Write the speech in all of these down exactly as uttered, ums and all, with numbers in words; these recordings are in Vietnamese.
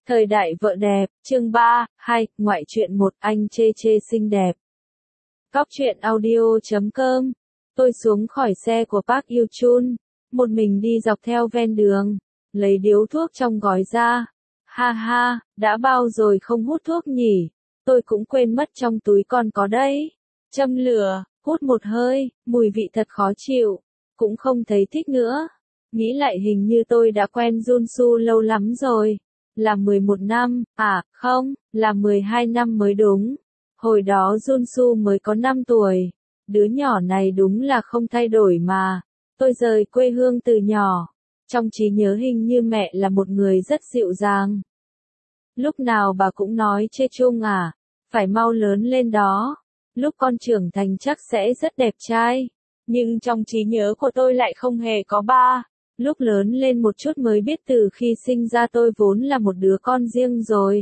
Thời đại vợ đẹp, chương ba, hai, ngoại truyện một, anh chê chê xinh đẹp. Cóc truyện audio chấm com. Tôi xuống khỏi xe của Park Yoo-chun, một mình đi dọc theo ven đường, lấy điếu thuốc trong gói ra. Ha ha, đã bao rồi không hút thuốc nhỉ? Tôi cũng quên mất trong túi còn có đấy. Châm lửa, hút một hơi, mùi vị thật khó chịu, cũng không thấy thích nữa. Nghĩ lại hình như tôi đã quen Junsu lâu lắm rồi. Là mười một năm, à, không, là mười hai năm mới đúng. Hồi đó Junsu mới có năm tuổi. Đứa nhỏ này đúng là không thay đổi mà. Tôi rời quê hương từ nhỏ. Trong trí nhớ hình như mẹ là một người rất dịu dàng. Lúc nào bà cũng nói chê chung à, phải mau lớn lên đó. Lúc con trưởng thành chắc sẽ rất đẹp trai. Nhưng trong trí nhớ của tôi lại không hề có ba. Lúc lớn lên một chút mới biết từ khi sinh ra tôi vốn là một đứa con riêng rồi.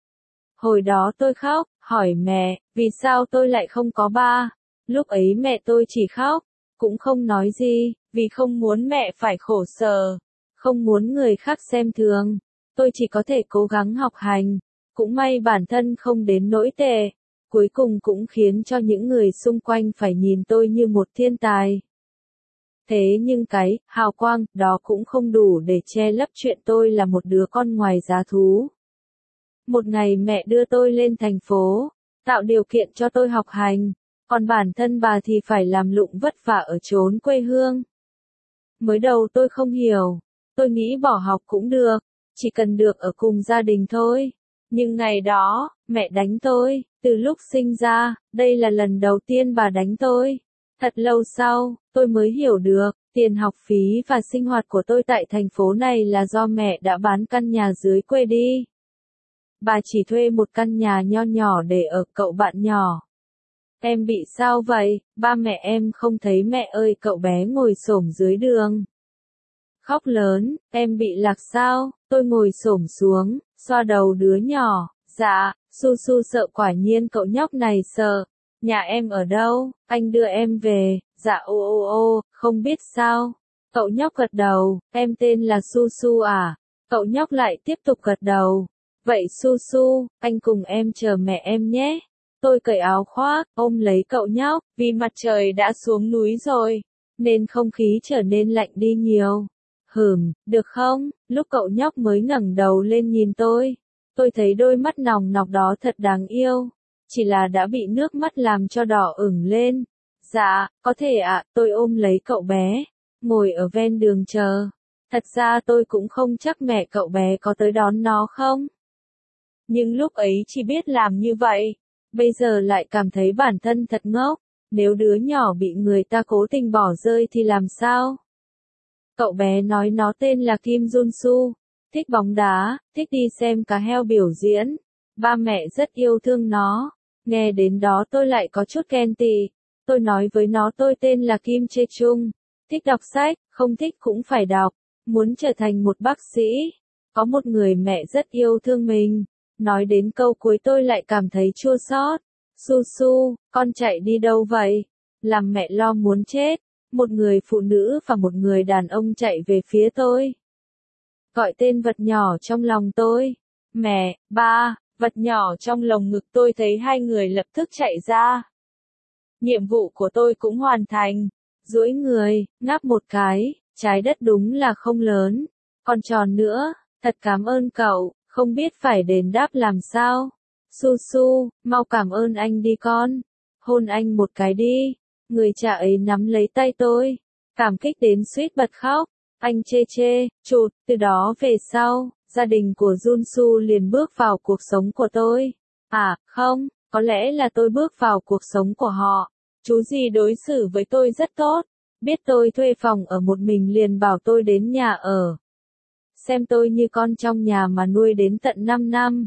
Hồi đó tôi khóc, hỏi mẹ, vì sao tôi lại không có ba? Lúc ấy mẹ tôi chỉ khóc, cũng không nói gì, vì không muốn mẹ phải khổ sở, không muốn người khác xem thường. Tôi chỉ có thể cố gắng học hành, cũng may bản thân không đến nỗi tệ, cuối cùng cũng khiến cho những người xung quanh phải nhìn tôi như một thiên tài. Thế nhưng cái hào quang đó cũng không đủ để che lấp chuyện tôi là một đứa con ngoài giá thú. Một ngày mẹ đưa tôi lên thành phố, tạo điều kiện cho tôi học hành, còn bản thân bà thì phải làm lụng vất vả ở chốn quê hương. Mới đầu tôi không hiểu, tôi nghĩ bỏ học cũng được, chỉ cần được ở cùng gia đình thôi. Nhưng ngày đó, mẹ đánh tôi, từ lúc sinh ra, đây là lần đầu tiên bà đánh tôi. Thật lâu sau, tôi mới hiểu được, tiền học phí và sinh hoạt của tôi tại thành phố này là do mẹ đã bán căn nhà dưới quê đi. Bà chỉ thuê một căn nhà nho nhỏ để ở cậu bạn nhỏ. Em bị sao vậy? Ba mẹ em không thấy mẹ ơi, cậu bé ngồi xổm dưới đường. Khóc lớn, em bị lạc sao? Tôi ngồi xổm xuống, xoa đầu đứa nhỏ. Dạ, Su Su sợ, quả nhiên cậu nhóc này sợ. Nhà em ở đâu? Anh đưa em về. Dạ ô ô ô, không biết sao. Cậu nhóc gật đầu, em tên là Su Su à? Cậu nhóc lại tiếp tục gật đầu. Vậy Su Su, anh cùng em chờ mẹ em nhé. Tôi cởi áo khoác, ôm lấy cậu nhóc, vì mặt trời đã xuống núi rồi, nên không khí trở nên lạnh đi nhiều. Hừm, được không? Lúc cậu nhóc mới ngẩng đầu lên nhìn tôi, tôi thấy đôi mắt nòng nọc đó thật đáng yêu. Chỉ là đã bị nước mắt làm cho đỏ ửng lên. Dạ, có thể ạ, tôi ôm lấy cậu bé, ngồi ở ven đường chờ. Thật ra tôi cũng không chắc mẹ cậu bé có tới đón nó không. Nhưng lúc ấy chỉ biết làm như vậy, bây giờ lại cảm thấy bản thân thật ngốc. Nếu đứa nhỏ bị người ta cố tình bỏ rơi thì làm sao? Cậu bé nói nó tên là Kim Junsu, thích bóng đá, thích đi xem cá heo biểu diễn. Ba mẹ rất yêu thương nó. Nghe đến đó tôi lại có chút ghen tị. Tôi nói với nó tôi tên là Kim Chê Chung, thích đọc sách, không thích cũng phải đọc, muốn trở thành một bác sĩ. Có một người mẹ rất yêu thương mình. Nói đến câu cuối tôi lại cảm thấy chua xót. Su Su, con chạy đi đâu vậy? Làm mẹ lo muốn chết. Một người phụ nữ và một người đàn ông chạy về phía tôi. Gọi tên vật nhỏ trong lòng tôi. Mẹ, ba. Vật nhỏ trong lồng ngực tôi thấy hai người lập tức chạy ra. Nhiệm vụ của tôi cũng hoàn thành. Duỗi người, ngáp một cái, trái đất đúng là không lớn, còn tròn nữa, thật cảm ơn cậu, không biết phải đền đáp làm sao. Su Su, mau cảm ơn anh đi con. Hôn anh một cái đi. Người cha ấy nắm lấy tay tôi, cảm kích đến suýt bật khóc. Anh chê chê, chụt, từ đó về sau, gia đình của Junsu liền bước vào cuộc sống của tôi. À, không, có lẽ là tôi bước vào cuộc sống của họ. Chú dì đối xử với tôi rất tốt, biết tôi thuê phòng ở một mình liền bảo tôi đến nhà ở. Xem tôi như con trong nhà mà nuôi đến tận năm năm.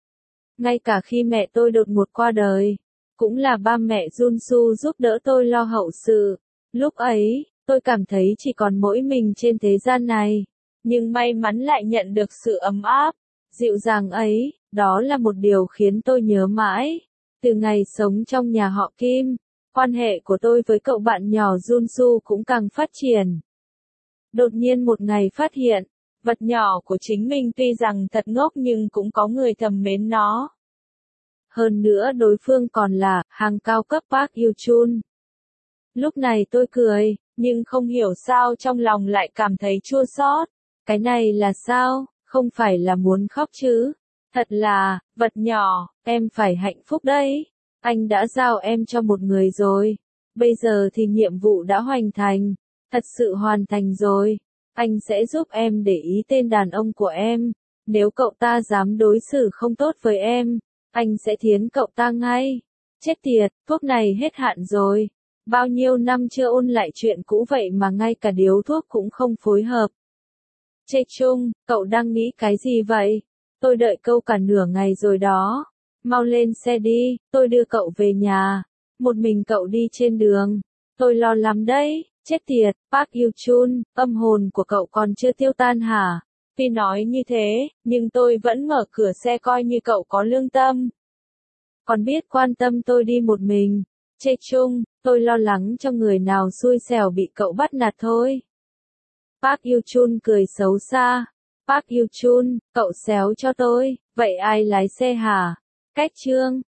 Ngay cả khi mẹ tôi đột ngột qua đời, cũng là ba mẹ Junsu giúp đỡ tôi lo hậu sự. Lúc ấy, tôi cảm thấy chỉ còn mỗi mình trên thế gian này, nhưng may mắn lại nhận được sự ấm áp, dịu dàng ấy, đó là một điều khiến tôi nhớ mãi. Từ ngày sống trong nhà họ Kim, quan hệ của tôi với cậu bạn nhỏ Junsu cũng càng phát triển. Đột nhiên một ngày phát hiện, Vật nhỏ của chính mình tuy rằng thật ngốc nhưng cũng có người thầm mến nó. Hơn nữa đối phương còn là hàng cao cấp Park Hyo-chun. Lúc này tôi cười, nhưng không hiểu sao trong lòng lại cảm thấy chua xót. Cái này là sao, không phải là muốn khóc chứ. Thật là, vật nhỏ, em phải hạnh phúc đấy. Anh đã giao em cho một người rồi. Bây giờ thì nhiệm vụ đã hoàn thành. Thật sự hoàn thành rồi. Anh sẽ giúp em để ý tên đàn ông của em. Nếu cậu ta dám đối xử không tốt với em, anh sẽ thiến cậu ta ngay. Chết tiệt, thuốc này hết hạn rồi. Bao nhiêu năm chưa ôn lại chuyện cũ vậy mà ngay cả điếu thuốc cũng không phối hợp. Chê Chung, cậu đang nghĩ cái gì vậy? Tôi đợi câu cả nửa ngày rồi đó. Mau lên xe đi, tôi đưa cậu về nhà. Một mình cậu đi trên đường. Tôi lo lắm đấy, chết tiệt, Park Hyo-chun, âm hồn của cậu còn chưa tiêu tan hả? Tuy nói như thế, nhưng tôi vẫn mở cửa xe coi như cậu có lương tâm. Còn biết quan tâm tôi đi một mình. Chê Chung, tôi lo lắng cho người nào xui xẻo bị cậu bắt nạt thôi. Park Hyo-chun cười xấu xa. Park Hyo-chun, cậu xéo cho tôi, vậy ai lái xe hả? Cách chương.